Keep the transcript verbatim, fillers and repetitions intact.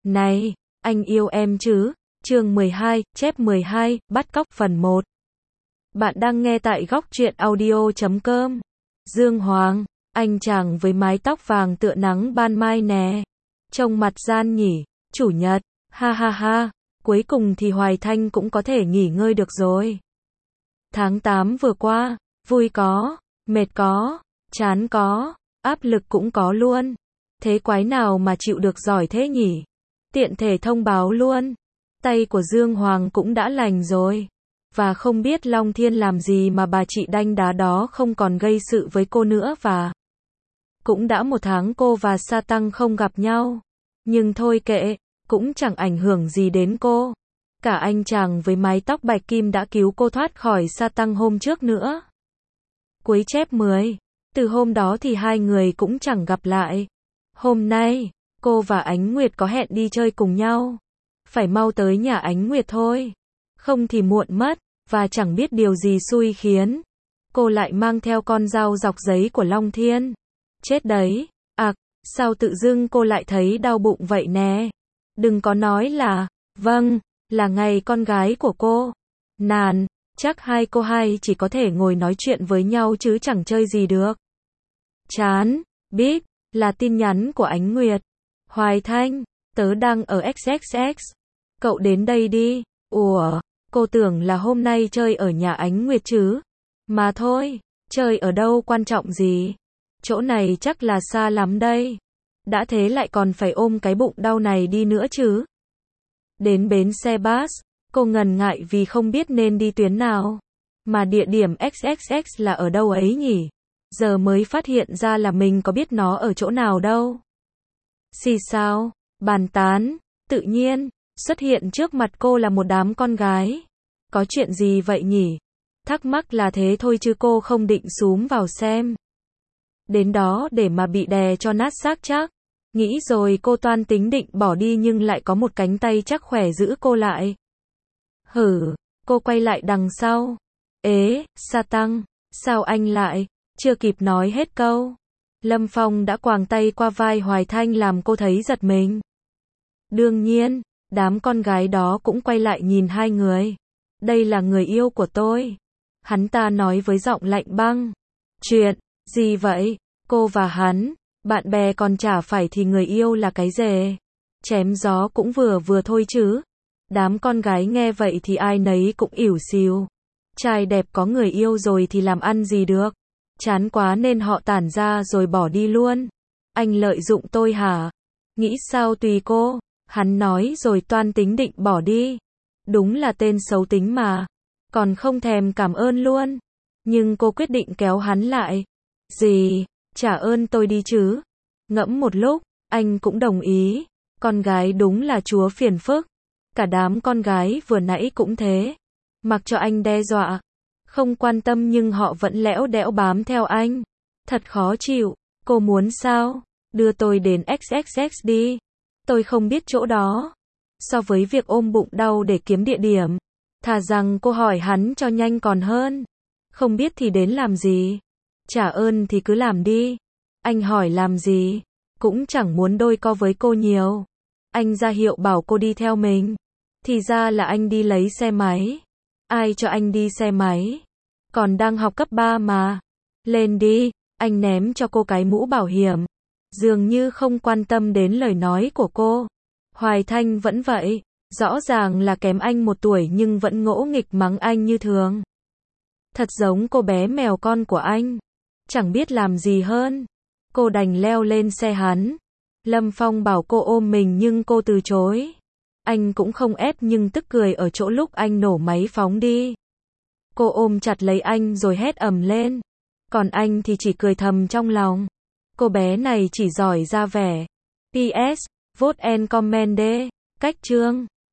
Này, anh yêu em chứ? Chương mười hai, chép mười hai, bắt cóc phần một. Bạn đang nghe tại góc truyện audio chấm com. Dương Hoàng, anh chàng với mái tóc vàng tựa nắng ban mai nè. Trông mặt gian nhỉ, chủ nhật, ha ha ha, cuối cùng thì Hoài Thanh cũng có thể nghỉ ngơi được rồi. Tháng tám vừa qua, vui có, mệt có, chán có, áp lực cũng có luôn. Thế quái nào mà chịu được giỏi thế nhỉ? Tiện thể thông báo luôn, tay của Dương Hoàng cũng đã lành rồi. Và không biết Long Thiên làm gì mà bà chị đanh đá đó không còn gây sự với cô nữa và cũng đã một tháng cô và Sa Tăng không gặp nhau. Nhưng thôi kệ, cũng chẳng ảnh hưởng gì đến cô. Cả anh chàng với mái tóc bạch kim đã cứu cô thoát khỏi Sa Tăng hôm trước nữa. Cuối chép mười. Từ hôm đó thì hai người cũng chẳng gặp lại. Hôm nay, cô và Ánh Nguyệt có hẹn đi chơi cùng nhau. Phải mau tới nhà Ánh Nguyệt thôi. Không thì muộn mất, và chẳng biết điều gì xui khiến cô lại mang theo con dao dọc giấy của Long Thiên. Chết đấy, ạc, à, sao tự dưng cô lại thấy đau bụng vậy nè? Đừng có nói là, vâng, là ngày con gái của cô. Nàn, chắc hai cô hai chỉ có thể ngồi nói chuyện với nhau chứ chẳng chơi gì được. Chán, biết, là tin nhắn của Ánh Nguyệt. Hoài Thanh, tớ đang ở ích ích ích. Cậu đến đây đi. Ủa, cô tưởng là hôm nay chơi ở nhà Ánh Nguyệt chứ. Mà thôi, chơi ở đâu quan trọng gì. Chỗ này chắc là xa lắm đây. Đã thế lại còn phải ôm cái bụng đau này đi nữa chứ. Đến bến xe bus, cô ngần ngại vì không biết nên đi tuyến nào. Mà địa điểm ích ích ích là ở đâu ấy nhỉ? Giờ mới phát hiện ra là mình có biết nó ở chỗ nào đâu. Xì sao, bàn tán, tự nhiên, xuất hiện trước mặt cô là một đám con gái. Có chuyện gì vậy nhỉ? Thắc mắc là thế thôi chứ cô không định xúm vào xem. Đến đó để mà bị đè cho nát xác chắc. Nghĩ rồi cô toan tính định bỏ đi nhưng lại có một cánh tay chắc khỏe giữ cô lại. Hử, cô quay lại đằng sau. Ế, Sa Tăng, sao anh lại? Chưa kịp nói hết câu, Lâm Phong đã quàng tay qua vai Hoài Thanh làm cô thấy giật mình. Đương nhiên, đám con gái đó cũng quay lại nhìn hai người. Đây là người yêu của tôi. Hắn ta nói với giọng lạnh băng. Chuyện, gì vậy? Cô và hắn, bạn bè còn chả phải thì người yêu là cái gì? Chém gió cũng vừa vừa thôi chứ. Đám con gái nghe vậy thì ai nấy cũng ỉu xìu. Trai đẹp có người yêu rồi thì làm ăn gì được. Chán quá nên họ tản ra rồi bỏ đi luôn. Anh lợi dụng tôi hả? Nghĩ sao tùy cô. Hắn nói rồi toan tính định bỏ đi. Đúng là tên xấu tính mà. Còn không thèm cảm ơn luôn. Nhưng cô quyết định kéo hắn lại. Gì? Trả ơn tôi đi chứ. Ngẫm một lúc, anh cũng đồng ý. Con gái đúng là chúa phiền phức. Cả đám con gái vừa nãy cũng thế. Mặc cho anh đe dọa. Không quan tâm nhưng họ vẫn lẽo đẽo bám theo anh. Thật khó chịu. Cô muốn sao? Đưa tôi đến ích ích ích đi. Tôi không biết chỗ đó. So với việc ôm bụng đau để kiếm địa điểm, thà rằng cô hỏi hắn cho nhanh còn hơn. Không biết thì đến làm gì? Trả ơn thì cứ làm đi. Anh hỏi làm gì? Cũng chẳng muốn đôi co với cô nhiều. Anh ra hiệu bảo cô đi theo mình. Thì ra là anh đi lấy xe máy. Ai cho anh đi xe máy? Còn đang học cấp ba mà. Lên đi, anh ném cho cô cái mũ bảo hiểm. Dường như không quan tâm đến lời nói của cô. Hoài Thanh vẫn vậy. Rõ ràng là kém anh một tuổi nhưng vẫn ngỗ nghịch mắng anh như thường. Thật giống cô bé mèo con của anh. Chẳng biết làm gì hơn. Cô đành leo lên xe hắn. Lâm Phong bảo cô ôm mình nhưng cô từ chối. Anh cũng không ép nhưng tức cười ở chỗ lúc anh nổ máy phóng đi. Cô ôm chặt lấy anh rồi hét ầm lên. Còn anh thì chỉ cười thầm trong lòng. Cô bé này chỉ giỏi ra vẻ. pê ét, vote and comment D. Cách chương.